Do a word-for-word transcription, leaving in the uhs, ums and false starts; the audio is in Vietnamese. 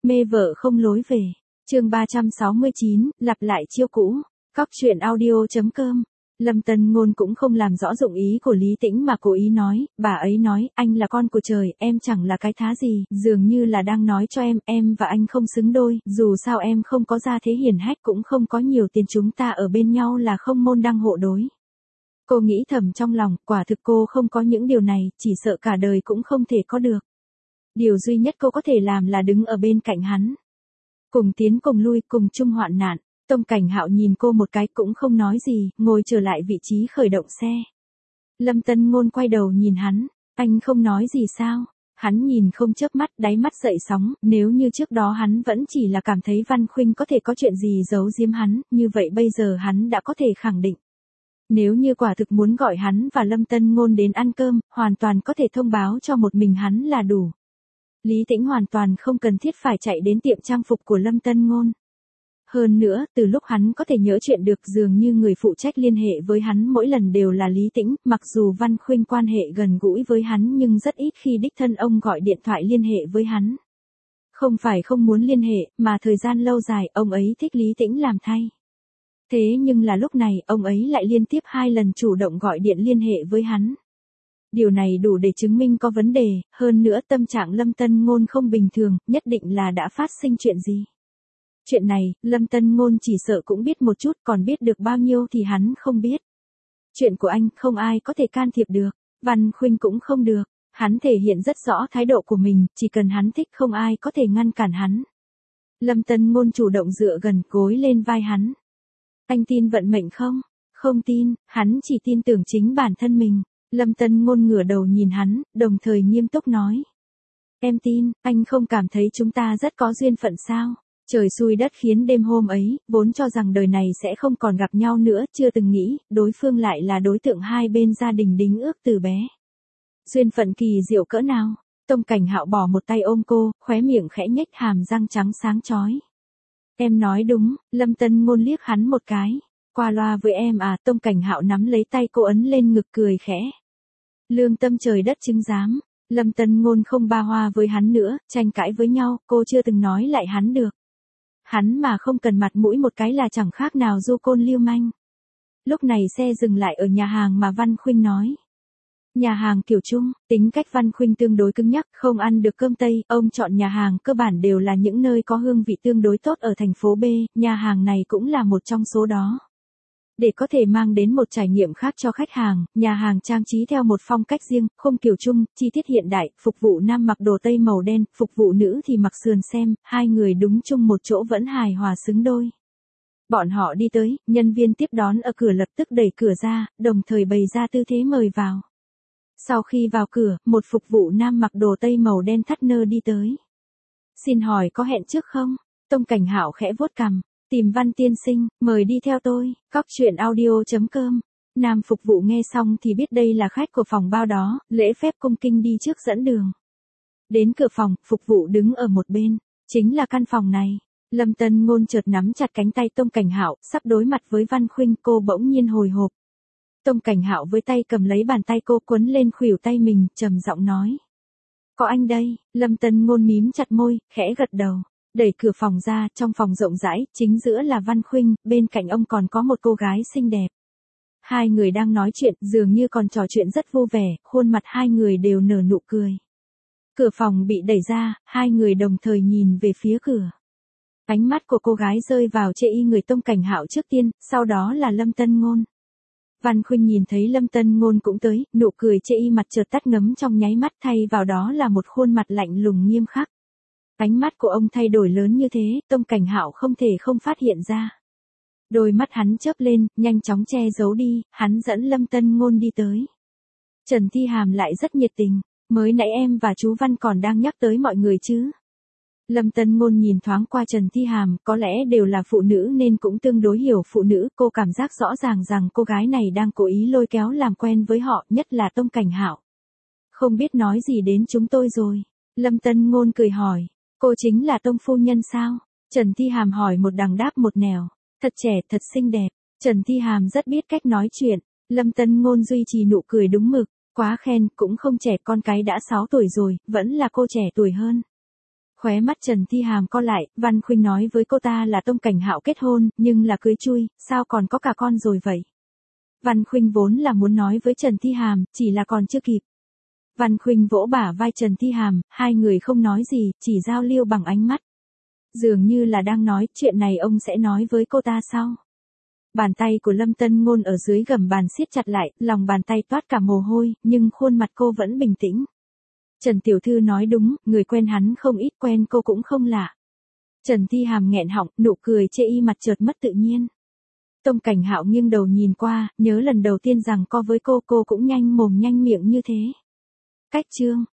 Mê vợ không lối về. Chương ba trăm sáu mươi chín, lặp lại chiêu cũ. Cóc truyện audio chấm com. Lâm Tân Ngôn cũng không làm rõ dụng ý của Lý Tĩnh mà cố ý nói, bà ấy nói, anh là con của trời, em chẳng là cái thá gì, dường như là đang nói cho em, em và anh không xứng đôi, dù sao em không có gia thế hiển hách cũng không có nhiều tiền, chúng ta ở bên nhau là không môn đăng hộ đối. Cô nghĩ thầm trong lòng, quả thực cô không có những điều này, chỉ sợ cả đời cũng không thể có được. Điều duy nhất cô có thể làm là đứng ở bên cạnh hắn. Cùng tiến cùng lui, cùng chung hoạn nạn. Tông Cảnh Hạo nhìn cô một cái cũng không nói gì, ngồi trở lại vị trí khởi động xe. Lâm Tân Ngôn quay đầu nhìn hắn, anh không nói gì sao? Hắn nhìn không chớp mắt, đáy mắt dậy sóng, nếu như trước đó hắn vẫn chỉ là cảm thấy Văn Khuynh có thể có chuyện gì giấu giếm hắn, như vậy bây giờ hắn đã có thể khẳng định. Nếu như quả thực muốn gọi hắn và Lâm Tân Ngôn đến ăn cơm, hoàn toàn có thể thông báo cho một mình hắn là đủ. Lý Tĩnh hoàn toàn không cần thiết phải chạy đến tiệm trang phục của Lâm Tân Ngôn. Hơn nữa, từ lúc hắn có thể nhớ chuyện được, dường như người phụ trách liên hệ với hắn mỗi lần đều là Lý Tĩnh, mặc dù Văn Khuynh quan hệ gần gũi với hắn nhưng rất ít khi đích thân ông gọi điện thoại liên hệ với hắn. Không phải không muốn liên hệ, mà thời gian lâu dài ông ấy thích Lý Tĩnh làm thay. Thế nhưng là lúc này, ông ấy lại liên tiếp hai lần chủ động gọi điện liên hệ với hắn. Điều này đủ để chứng minh có vấn đề, hơn nữa tâm trạng Lâm Tân Ngôn không bình thường, nhất định là đã phát sinh chuyện gì. Chuyện này, Lâm Tân Ngôn chỉ sợ cũng biết một chút, còn biết được bao nhiêu thì hắn không biết. Chuyện của anh không ai có thể can thiệp được, Văn Khuynh cũng không được, hắn thể hiện rất rõ thái độ của mình, chỉ cần hắn thích không ai có thể ngăn cản hắn. Lâm Tân Ngôn chủ động dựa gần gối lên vai hắn. Anh tin vận mệnh không? Không tin, hắn chỉ tin tưởng chính bản thân mình. Lâm Tân Ngôn ngửa đầu nhìn hắn, đồng thời nghiêm túc nói. Em tin, anh không cảm thấy chúng ta rất có duyên phận sao? Trời xui đất khiến đêm hôm ấy, vốn cho rằng đời này sẽ không còn gặp nhau nữa, chưa từng nghĩ, đối phương lại là đối tượng hai bên gia đình đính ước từ bé. Duyên phận kỳ diệu cỡ nào? Tông Cảnh Hạo bỏ một tay ôm cô, khóe miệng khẽ nhếch, hàm răng trắng sáng chói. Em nói đúng, Lâm Tân Ngôn liếc hắn một cái. Qua loa với em à? Tông Cảnh Hạo nắm lấy tay cô ấn lên ngực cười khẽ. Lương tâm trời đất chứng giám. Lâm Tân Ngôn không ba hoa với hắn nữa, tranh cãi với nhau, cô chưa từng nói lại hắn được. Hắn mà không cần mặt mũi một cái là chẳng khác nào du côn lưu manh. Lúc này xe dừng lại ở nhà hàng mà Văn Khuynh nói. Nhà hàng kiểu Trung, tính cách Văn Khuynh tương đối cứng nhắc, không ăn được cơm Tây, ông chọn nhà hàng cơ bản đều là những nơi có hương vị tương đối tốt ở thành phố B, nhà hàng này cũng là một trong số đó. Để có thể mang đến một trải nghiệm khác cho khách hàng, nhà hàng trang trí theo một phong cách riêng, không kiểu Trung, chi tiết hiện đại, phục vụ nam mặc đồ Tây màu đen, phục vụ nữ thì mặc sườn xem, hai người đúng chung một chỗ vẫn hài hòa xứng đôi. Bọn họ đi tới, nhân viên tiếp đón ở cửa lập tức đẩy cửa ra, đồng thời bày ra tư thế mời vào. Sau khi vào cửa, một phục vụ nam mặc đồ Tây màu đen thắt nơ đi tới. Xin hỏi có hẹn trước không? Tông Cảnh Hạo khẽ vuốt cằm. Tìm Văn tiên sinh, mời đi theo tôi. Cóc truyện audio chấm com. Nam phục vụ nghe xong thì biết đây là khách của phòng bao đó, lễ phép cung kính đi trước dẫn đường. Đến cửa phòng, phục vụ đứng ở một bên. Chính là căn phòng này. Lâm Tân Ngôn chợt nắm chặt cánh tay Tông Cảnh Hạo, sắp đối mặt với Văn Khuynh, cô bỗng nhiên hồi hộp. Tông Cảnh Hạo với tay cầm lấy bàn tay cô quấn lên khuỷu tay mình, trầm giọng nói. Có anh đây. Lâm Tân Ngôn mím chặt môi, khẽ gật đầu. Đẩy cửa phòng ra, trong phòng rộng rãi, chính giữa là Văn Khuynh, bên cạnh ông còn có một cô gái xinh đẹp. Hai người đang nói chuyện, dường như còn trò chuyện rất vui vẻ, khuôn mặt hai người đều nở nụ cười. Cửa phòng bị đẩy ra, hai người đồng thời nhìn về phía cửa. Ánh mắt của cô gái rơi vào chê y người Tông Cảnh Hạo trước tiên, sau đó là Lâm Tân Ngôn. Văn Khuynh nhìn thấy Lâm Tân Ngôn cũng tới, nụ cười chê y mặt chợt tắt ngấm trong nháy mắt, thay vào đó là một khuôn mặt lạnh lùng nghiêm khắc. Ánh mắt của ông thay đổi lớn như thế, Tông Cảnh Hạo không thể không phát hiện ra. Đôi mắt hắn chớp lên, nhanh chóng che giấu đi, hắn dẫn Lâm Tân Ngôn đi tới. Trần Thi Hàm lại rất nhiệt tình, mới nãy em và chú Văn còn đang nhắc tới mọi người chứ. Lâm Tân Ngôn nhìn thoáng qua Trần Thi Hàm, có lẽ đều là phụ nữ nên cũng tương đối hiểu phụ nữ, cô cảm giác rõ ràng rằng cô gái này đang cố ý lôi kéo làm quen với họ, nhất là Tông Cảnh Hạo. Không biết nói gì đến chúng tôi rồi. Lâm Tân Ngôn cười hỏi. Cô chính là Tông phu nhân sao? Trần Thi Hàm hỏi một đằng đáp một nẻo. Thật trẻ, thật xinh đẹp. Trần Thi Hàm rất biết cách nói chuyện. Lâm Tân Ngôn duy trì nụ cười đúng mực. Quá khen, cũng không trẻ, con cái đã sáu tuổi rồi, vẫn là cô trẻ tuổi hơn. Khóe mắt Trần Thi Hàm co lại, Văn Khuynh nói với cô ta là Tông Cảnh Hạo kết hôn, nhưng là cưới chui, sao còn có cả con rồi vậy? Văn Khuynh vốn là muốn nói với Trần Thi Hàm, chỉ là còn chưa kịp. Văn Khuynh vỗ bả vai Trần Thi Hàm, hai người không nói gì, chỉ giao lưu bằng ánh mắt. Dường như là đang nói, chuyện này ông sẽ nói với cô ta sau. Bàn tay của Lâm Tân Ngôn ở dưới gầm bàn siết chặt lại, lòng bàn tay toát cả mồ hôi, nhưng khuôn mặt cô vẫn bình tĩnh. Trần Tiểu Thư nói đúng, người quen hắn không ít, quen cô cũng không lạ. Trần Thi Hàm nghẹn họng, nụ cười chê y mặt chợt mất tự nhiên. Tông Cảnh Hạo nghiêng đầu nhìn qua, nhớ lần đầu tiên rằng co với cô, cô cũng nhanh mồm nhanh miệng như thế. Cách chương